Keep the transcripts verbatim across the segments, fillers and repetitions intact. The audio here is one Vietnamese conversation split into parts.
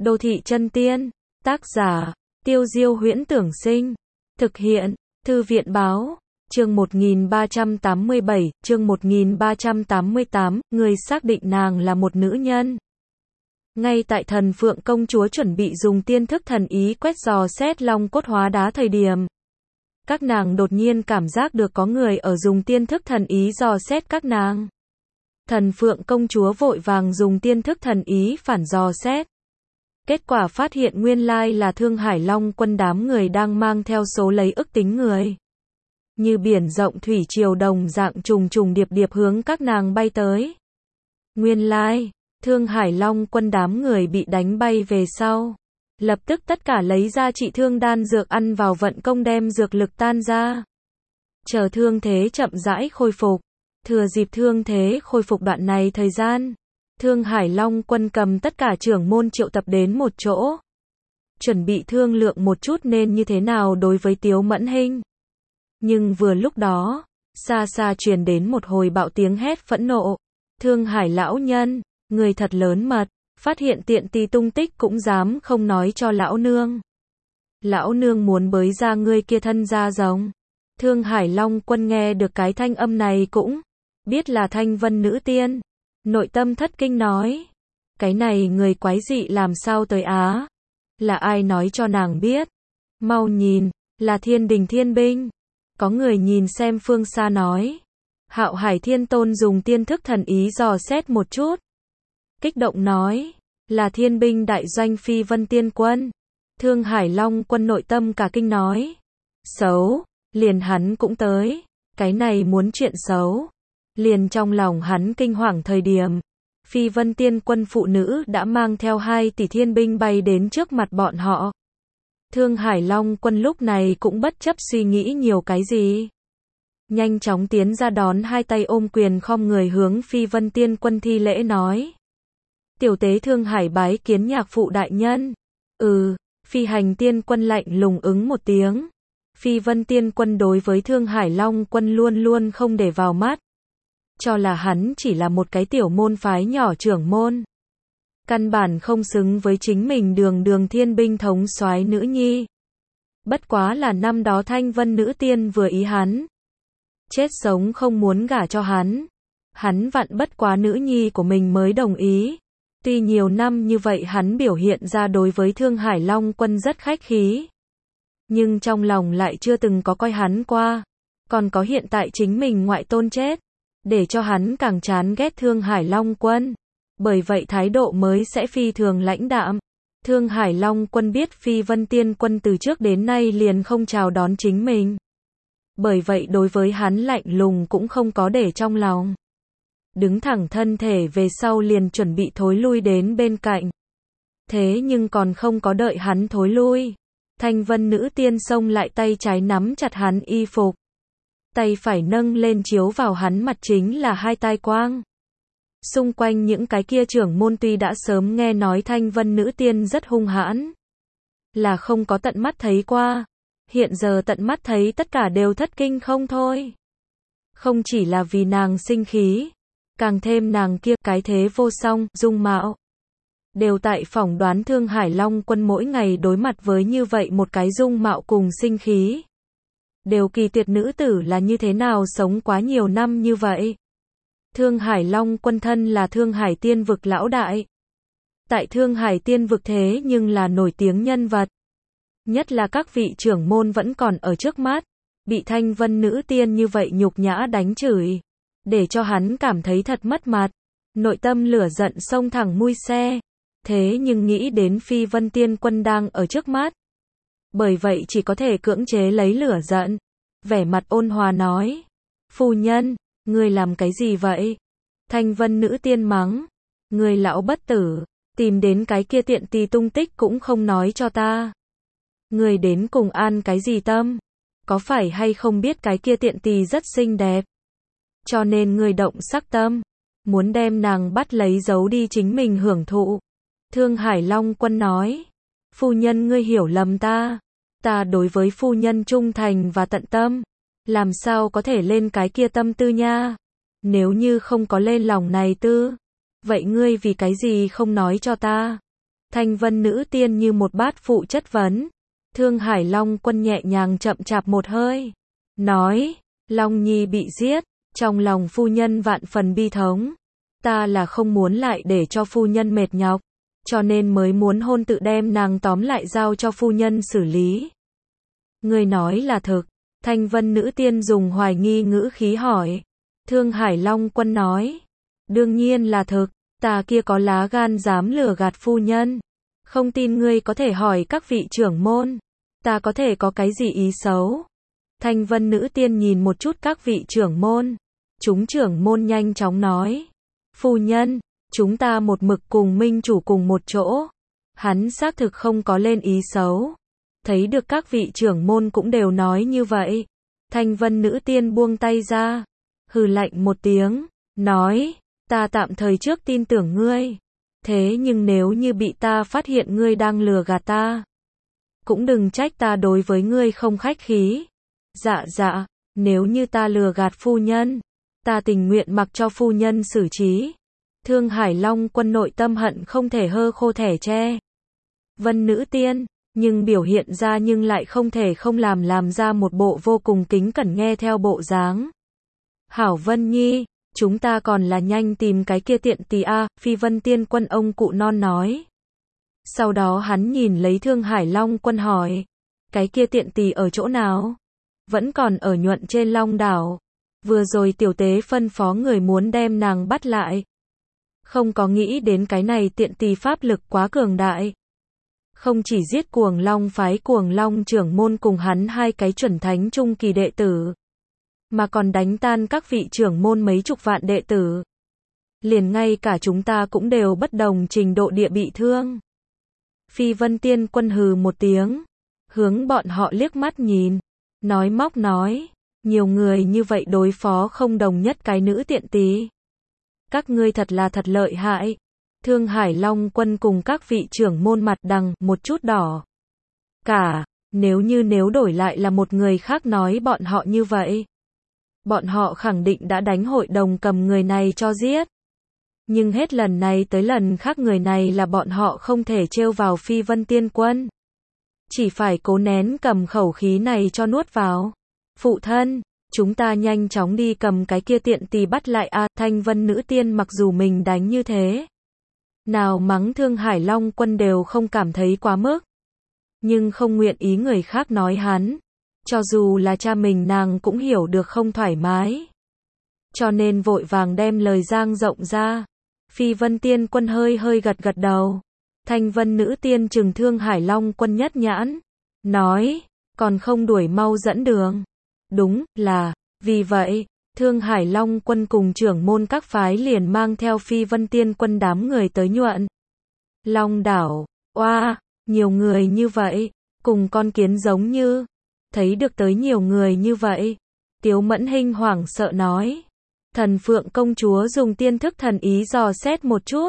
Đô thị chân tiên. Tác giả, Tiêu Diêu Huyễn Tưởng Sinh. Thực hiện, Thư viện Báo. Chương một nghìn ba trăm tám mươi bảy, chương một nghìn ba trăm tám mươi tám, người xác định nàng là một nữ nhân. Ngay tại Thần Phượng công chúa chuẩn bị dùng tiên thức thần ý quét dò xét long cốt hóa đá thời điểm, các nàng đột nhiên cảm giác được có người ở dùng tiên thức thần ý dò xét các nàng. Thần Phượng công chúa vội vàng dùng tiên thức thần ý phản dò xét. Kết quả phát hiện nguyên lai là Thương Hải Long quân đám người đang mang theo số lấy ức tính người. Như biển rộng thủy triều đồng dạng trùng trùng điệp điệp hướng các nàng bay tới. Nguyên lai, Thương Hải Long quân đám người bị đánh bay về sau. Lập tức tất cả lấy ra trị thương đan dược ăn vào vận công đem dược lực tan ra. Chờ thương thế chậm rãi khôi phục. Thừa dịp thương thế khôi phục đoạn này thời gian, Thương Hải Long quân cầm tất cả trưởng môn triệu tập đến một chỗ. Chuẩn bị thương lượng một chút nên như thế nào đối với Tiếu Mẫn Hinh. Nhưng vừa lúc đó, xa xa truyền đến một hồi bạo tiếng hét phẫn nộ. Thương Hải lão nhân, người thật lớn mật, phát hiện tiện tì tung tích cũng dám không nói cho lão nương. Lão nương muốn bới ra ngươi kia thân da rồng. Thương Hải Long quân nghe được cái thanh âm này cũng biết là Thanh Vân nữ tiên. Nội tâm thất kinh nói, cái này người quái dị làm sao tới Á? Là ai nói cho nàng biết? Mau nhìn, là Thiên Đình Thiên binh. Có người nhìn xem phương xa nói. Hạo Hải Thiên Tôn dùng tiên thức thần ý dò xét một chút. Kích động nói, là thiên binh đại doanh Phi Vân Tiên Quân. Thương Hải Long quân nội tâm cả kinh nói, xấu, liền hắn cũng tới. Cái này muốn chuyện xấu. Liền trong lòng hắn kinh hoàng thời điểm, Phi Vân Tiên Quân phụ nữ đã mang theo hai tỷ thiên binh bay đến trước mặt bọn họ. Thương Hải Long quân lúc này cũng bất chấp suy nghĩ nhiều cái gì. Nhanh chóng tiến ra đón, hai tay ôm quyền khom người hướng Phi Vân Tiên Quân thi lễ nói. Tiểu tế Thương Hải bái kiến nhạc phụ đại nhân. Ừ, Phi Hành Tiên Quân lạnh lùng ứng một tiếng. Phi Vân Tiên Quân đối với Thương Hải Long quân luôn luôn không để vào mắt. Cho là hắn chỉ là một cái tiểu môn phái nhỏ trưởng môn. Căn bản không xứng với chính mình đường đường thiên binh thống soái nữ nhi. Bất quá là năm đó Thanh Vân nữ tiên vừa ý hắn. Chết sống không muốn gả cho hắn. Hắn vặn bất quá nữ nhi của mình mới đồng ý. Tuy nhiều năm như vậy hắn biểu hiện ra đối với Thương Hải Long quân rất khách khí. Nhưng trong lòng lại chưa từng có coi hắn qua. Còn có hiện tại chính mình ngoại tôn chết. Để cho hắn càng chán ghét Thương Hải Long quân. Bởi vậy thái độ mới sẽ phi thường lãnh đạm. Thương Hải Long quân biết Phi Vân Tiên Quân từ trước đến nay liền không chào đón chính mình. Bởi vậy đối với hắn lạnh lùng cũng không có để trong lòng. Đứng thẳng thân thể về sau liền chuẩn bị thối lui đến bên cạnh. Thế nhưng còn không có đợi hắn thối lui. Thanh Vân nữ tiên xông lại, tay trái nắm chặt hắn y phục. Tay phải nâng lên chiếu vào hắn mặt chính là hai tai quang. Xung quanh những cái kia trưởng môn tuy đã sớm nghe nói Thanh Vân nữ tiên rất hung hãn. Là không có tận mắt thấy qua. Hiện giờ tận mắt thấy tất cả đều thất kinh không thôi. Không chỉ là vì nàng sinh khí. Càng thêm nàng kia cái thế vô song, dung mạo. Đều tại phỏng đoán Thương Hải Long quân mỗi ngày đối mặt với như vậy một cái dung mạo cùng sinh khí. Đều kỳ tuyệt nữ tử là như thế nào sống quá nhiều năm như vậy. Thương Hải Long quân thân là Thương Hải tiên vực lão đại. Tại Thương Hải tiên vực thế nhưng là nổi tiếng nhân vật. Nhất là các vị trưởng môn vẫn còn ở trước mắt. Bị Thanh Vân nữ tiên như vậy nhục nhã đánh chửi. Để cho hắn cảm thấy thật mất mặt. Nội tâm lửa giận xông thẳng mui xe. Thế nhưng nghĩ đến Phi Vân Tiên Quân đang ở trước mắt. Bởi vậy chỉ có thể cưỡng chế lấy lửa giận. Vẻ mặt ôn hòa nói. Phu nhân, ngươi làm cái gì vậy? Thanh Vân nữ tiên mắng. Ngươi lão bất tử, tìm đến cái kia tiện tì tung tích cũng không nói cho ta. Ngươi đến cùng an cái gì tâm? Có phải hay không biết cái kia tiện tì rất xinh đẹp? Cho nên ngươi động sắc tâm. Muốn đem nàng bắt lấy giấu đi chính mình hưởng thụ. Thương Hải Long quân nói. Phu nhân ngươi hiểu lầm ta. Ta đối với phu nhân trung thành và tận tâm. Làm sao có thể lên cái kia tâm tư nha. Nếu như không có lên lòng này tư. Vậy ngươi vì cái gì không nói cho ta? Thanh Vân nữ tiên như một bát phụ chất vấn. Thương Hải Long Quân nhẹ nhàng chậm chạp một hơi. Nói, Long Nhi bị giết, trong lòng phu nhân vạn phần bi thống. Ta là không muốn lại để cho phu nhân mệt nhọc, cho nên mới muốn hôn tự đem nàng tóm lại giao cho phu nhân xử lý. Ngươi nói là thực. Thanh Vân nữ tiên dùng hoài nghi ngữ khí hỏi. Thương Hải Long Quân nói. Đương nhiên là thực, ta kia có lá gan dám lừa gạt phu nhân. Không tin ngươi có thể hỏi các vị trưởng môn. Ta có thể có cái gì ý xấu. Thanh Vân nữ tiên nhìn một chút các vị trưởng môn. Chúng trưởng môn nhanh chóng nói. Phu nhân, chúng ta một mực cùng minh chủ cùng một chỗ. Hắn xác thực không có lên ý xấu. Thấy được các vị trưởng môn cũng đều nói như vậy. Thanh Vân nữ tiên buông tay ra. Hừ lạnh một tiếng. Nói, ta tạm thời trước tin tưởng ngươi. Thế nhưng nếu như bị ta phát hiện ngươi đang lừa gạt ta, cũng đừng trách ta đối với ngươi không khách khí. Dạ dạ, nếu như ta lừa gạt phu nhân, ta tình nguyện mặc cho phu nhân xử trí. Thương Hải Long Quân nội tâm hận không thể hơ khô thẻ tre. Vân nữ tiên, nhưng biểu hiện ra nhưng lại không thể không làm làm ra một bộ vô cùng kính cẩn nghe theo bộ dáng. Hảo Vân Nhi, chúng ta còn là nhanh tìm cái kia tiện tỳ a, Phi Vân Tiên Quân ông cụ non nói. Sau đó hắn nhìn lấy Thương Hải Long Quân hỏi, cái kia tiện tỳ ở chỗ nào? Vẫn còn ở nhuận trên Long đảo. Vừa rồi tiểu tế phân phó người muốn đem nàng bắt lại. Không có nghĩ đến cái này tiện tỳ pháp lực quá cường đại. Không chỉ giết Cuồng Long phái Cuồng Long trưởng môn cùng hắn hai cái chuẩn thánh trung kỳ đệ tử, mà còn đánh tan các vị trưởng môn mấy chục vạn đệ tử. Liền ngay cả chúng ta cũng đều bất đồng trình độ địa bị thương. Phi Vân Tiên Quân hừ một tiếng, hướng bọn họ liếc mắt nhìn, nói móc nói, nhiều người như vậy đối phó không đồng nhất cái nữ tiện tỳ. Các ngươi thật là thật lợi hại. Thương Hải Long Quân cùng các vị trưởng môn mặt đằng một chút đỏ. Cả, nếu như nếu đổi lại là một người khác nói bọn họ như vậy, bọn họ khẳng định đã đánh hội đồng cầm người này cho giết. Nhưng hết lần này tới lần khác người này là bọn họ không thể trêu vào Phi Vân Tiên Quân. Chỉ phải cố nén cầm khẩu khí này cho nuốt vào. Phụ thân, chúng ta nhanh chóng đi cầm cái kia tiện tỳ bắt lại a. Thanh Vân nữ tiên mặc dù mình đánh như thế, nào mắng Thương Hải Long Quân đều không cảm thấy quá mức, nhưng không nguyện ý người khác nói hắn. Cho dù là cha mình nàng cũng hiểu được không thoải mái, cho nên vội vàng đem lời giang rộng ra. Phi Vân Tiên Quân hơi hơi gật gật đầu. Thanh Vân nữ tiên trừng Thương Hải Long Quân nhất nhãn, nói, còn không đuổi mau dẫn đường. Đúng là, vì vậy, Thương Hải Long Quân cùng trưởng môn các phái liền mang theo Phi Vân Tiên Quân đám người tới nhuận Long đảo. Oa, nhiều người như vậy, cùng con kiến giống như. Thấy được tới nhiều người như vậy, Tiếu Mẫn Hinh hoảng sợ nói. Thần Phượng công chúa dùng tiên thức thần ý dò xét một chút.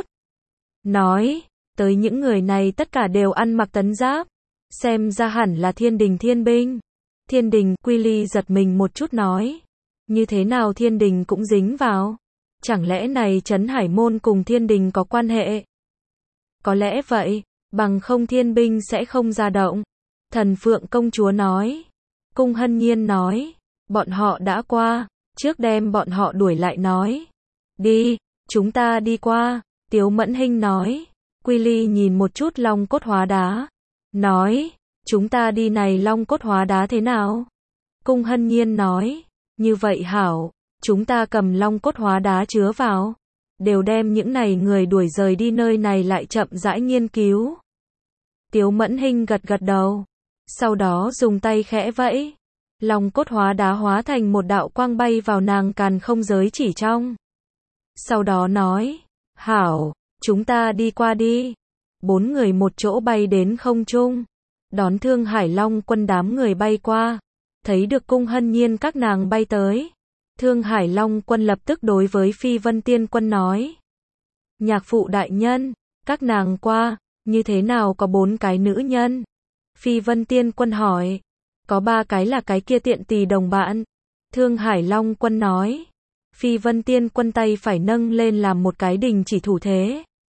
Nói, tới những người này tất cả đều ăn mặc tấn giáp. Xem ra hẳn là thiên đình thiên binh. Thiên đình, Quy Ly giật mình một chút nói. Như thế nào thiên đình cũng dính vào? Chẳng lẽ này Trấn Hải Môn cùng thiên đình có quan hệ? Có lẽ vậy, bằng không thiên binh sẽ không ra động. Thần Phượng công chúa nói. Cung Hân Nhiên nói. Bọn họ đã qua, trước đem bọn họ đuổi lại nói. Đi, chúng ta đi qua. Tiếu Mẫn Hinh nói. Quy Ly nhìn một chút long cốt hóa đá. Nói, chúng ta đi này long cốt hóa đá thế nào? Cung Hân Nhiên nói. Như vậy hảo, chúng ta cầm long cốt hóa đá chứa vào. Đều đem những này người đuổi rời đi nơi này lại chậm rãi nghiên cứu. Tiếu Mẫn Hinh gật gật đầu. Sau đó dùng tay khẽ vẫy. Long cốt hóa đá hóa thành một đạo quang bay vào nàng càn không giới chỉ trong. Sau đó nói. Hảo, chúng ta đi qua đi. Bốn người một chỗ bay đến không trung. Đón Thương Hải Long Quân đám người bay qua. Thấy được Cung Hân Nhiên các nàng bay tới. Thương Hải Long Quân lập tức đối với Phi Vân Tiên Quân nói. Nhạc phụ đại nhân, các nàng qua, như thế nào có bốn cái nữ nhân? Phi Vân Tiên Quân hỏi. Có ba cái là cái kia tiện tỳ đồng bạn. Thương Hải Long Quân nói. Phi Vân Tiên Quân tay phải nâng lên làm một cái đình chỉ thủ thế.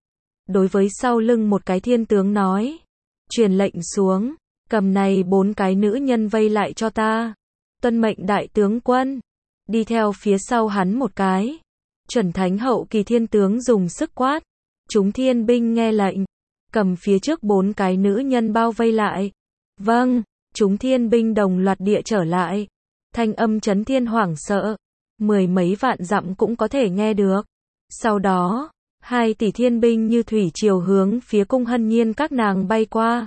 đối với sau lưng một cái thiên tướng nói. Truyền lệnh xuống, cầm này bốn cái nữ nhân vây lại cho ta. Tuân mệnh đại tướng quân. Đi theo phía sau hắn một cái. Chuẩn thánh hậu kỳ thiên tướng dùng sức quát. Chúng thiên binh nghe lệnh. Cầm phía trước bốn cái nữ nhân bao vây lại. Vâng, chúng thiên binh đồng loạt địa trở lại. Thanh âm chấn thiên hoảng sợ. Mười mấy vạn dặm cũng có thể nghe được. Sau đó, hai tỷ thiên binh như thủy triều hướng phía cung hân nhiên các nàng bay qua.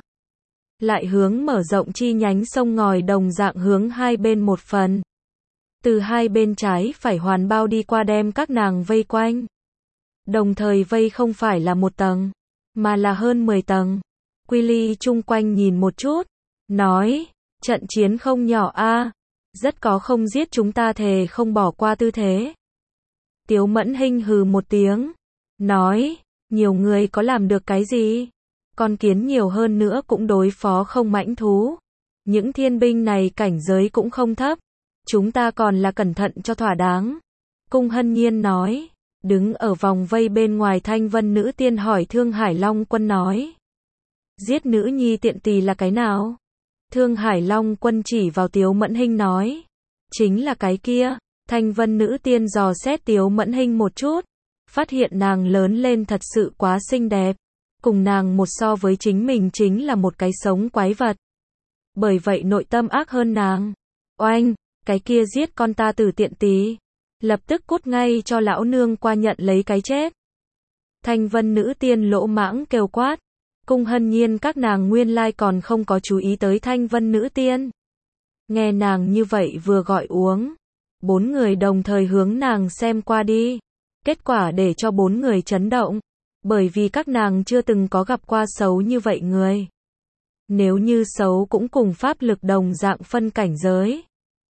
Lại hướng mở rộng chi nhánh sông ngòi đồng dạng hướng hai bên một phần. Từ hai bên trái phải hoàn bao đi qua đem các nàng vây quanh. Đồng thời vây không phải là một tầng, mà là hơn mười tầng. Quy Ly chung quanh nhìn một chút, nói, trận chiến không nhỏ a, rất có không giết chúng ta thề không bỏ qua tư thế. Tiếu Mẫn Hinh hừ một tiếng, nói, nhiều người có làm được cái gì? Con kiến nhiều hơn nữa cũng đối phó không mãnh thú. Những thiên binh này cảnh giới cũng không thấp. Chúng ta còn là cẩn thận cho thỏa đáng. Cung Hân Nhiên nói. Đứng ở vòng vây bên ngoài Thanh Vân nữ tiên hỏi Thương Hải Long Quân nói. Giết nữ nhi tiện tỳ là cái nào? Thương Hải Long Quân chỉ vào Tiếu Mẫn Hinh nói. Chính là cái kia. Thanh Vân nữ tiên dò xét Tiếu Mẫn Hinh một chút. Phát hiện nàng lớn lên thật sự quá xinh đẹp. Cùng nàng một so với chính mình chính là một cái sống quái vật. Bởi vậy nội tâm ác hơn nàng. Oanh, cái kia giết con ta tử tiện tí. Lập tức cút ngay cho lão nương qua nhận lấy cái chết. Thanh Vân nữ tiên lỗ mãng kêu quát. Cung Hân Nhiên các nàng nguyên lai còn không có chú ý tới Thanh Vân nữ tiên. Nghe nàng như vậy vừa gọi uống. Bốn người đồng thời hướng nàng xem qua đi. Kết quả để cho bốn người chấn động. Bởi vì các nàng chưa từng có gặp qua xấu như vậy người. Nếu như xấu cũng cùng pháp lực đồng dạng phân cảnh giới.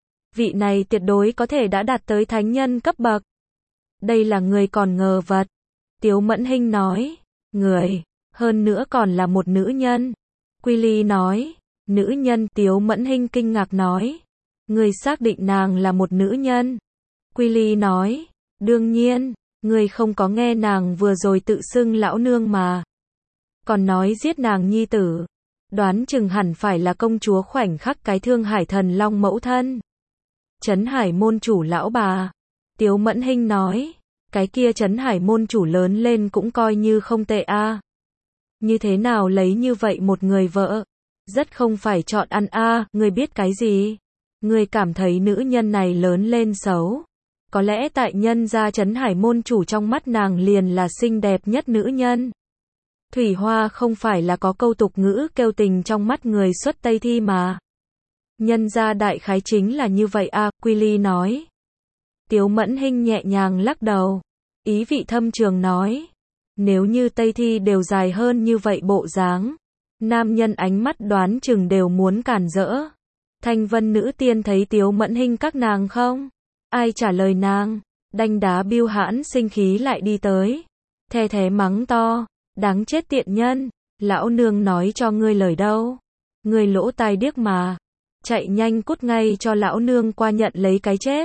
Vị này tuyệt đối có thể đã đạt tới thánh nhân cấp bậc. Đây là người còn ngờ vật. Tiếu Mẫn Hinh nói. Người, hơn nữa còn là một nữ nhân. Quy Ly nói. Nữ nhân. Tiếu Mẫn Hinh kinh ngạc nói. Người xác định nàng là một nữ nhân. Quy Ly nói. Đương nhiên. Ngươi không có nghe nàng vừa rồi tự xưng lão nương mà. Còn nói giết nàng nhi tử. Đoán chừng hẳn phải là công chúa khoảnh khắc cái Thương Hải Thần Long mẫu thân. Trấn Hải môn chủ lão bà. Tiếu Mẫn Hinh nói. Cái kia Trấn Hải môn chủ lớn lên cũng coi như không tệ a. À. Như thế nào lấy như vậy một người vợ. Rất không phải chọn ăn a. À. Ngươi biết cái gì? Ngươi cảm thấy nữ nhân này lớn lên xấu. Có lẽ tại nhân gia Trấn Hải môn chủ trong mắt nàng liền là xinh đẹp nhất nữ nhân. Thủy Hoa không phải là có câu tục ngữ kêu tình trong mắt người xuất Tây Thi mà. Nhân gia đại khái chính là như vậy a. À, Quy Ly nói. Tiếu Mẫn Hinh nhẹ nhàng lắc đầu. Ý vị thâm trường nói. Nếu như Tây Thi đều dài hơn như vậy bộ dáng. Nam nhân ánh mắt đoán chừng đều muốn cản rỡ. Thanh Vân nữ tiên thấy Tiếu Mẫn Hinh các nàng không? Ai trả lời nàng? Đanh đá Bưu Hãn sinh khí lại đi tới. The thé mắng to. Đáng chết tiện nhân. Lão nương nói cho ngươi lời đâu. Ngươi lỗ tai điếc mà. Chạy nhanh cút ngay cho lão nương qua nhận lấy cái chết.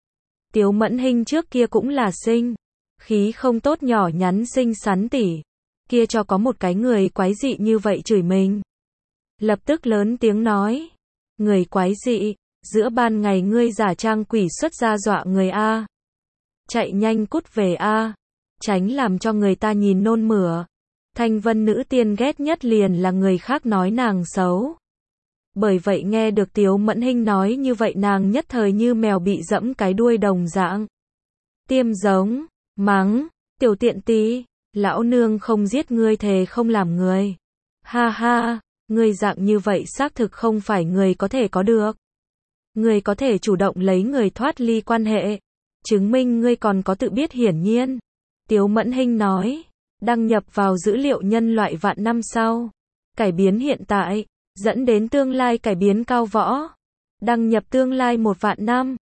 Tiếu Mẫn Hinh trước kia cũng là sinh. Khí không tốt nhỏ nhắn xinh xắn tỉ. Kia cho có một cái người quái dị như vậy chửi mình. Lập tức lớn tiếng nói. Người quái dị. Giữa ban ngày ngươi giả trang quỷ xuất ra dọa người a. Chạy nhanh cút về a. Tránh làm cho người ta nhìn nôn mửa. Thanh Vân nữ tiên ghét nhất liền là người khác nói nàng xấu. Bởi vậy nghe được Tiếu Mẫn Hinh nói như vậy nàng nhất thời như mèo bị dẫm cái đuôi đồng dạng. Tiêm giống, mắng, tiểu tiện tí, lão nương không giết ngươi thề không làm người. Ha ha, ngươi dạng như vậy xác thực không phải người có thể có được. Ngươi có thể chủ động lấy người thoát ly quan hệ. Chứng minh ngươi còn có tự biết hiển nhiên. Tiếu Mẫn Hinh nói. Đăng nhập vào dữ liệu nhân loại vạn năm sau. Cải biến hiện tại. Dẫn đến tương lai cải biến cao võ. Đăng nhập tương lai một vạn năm.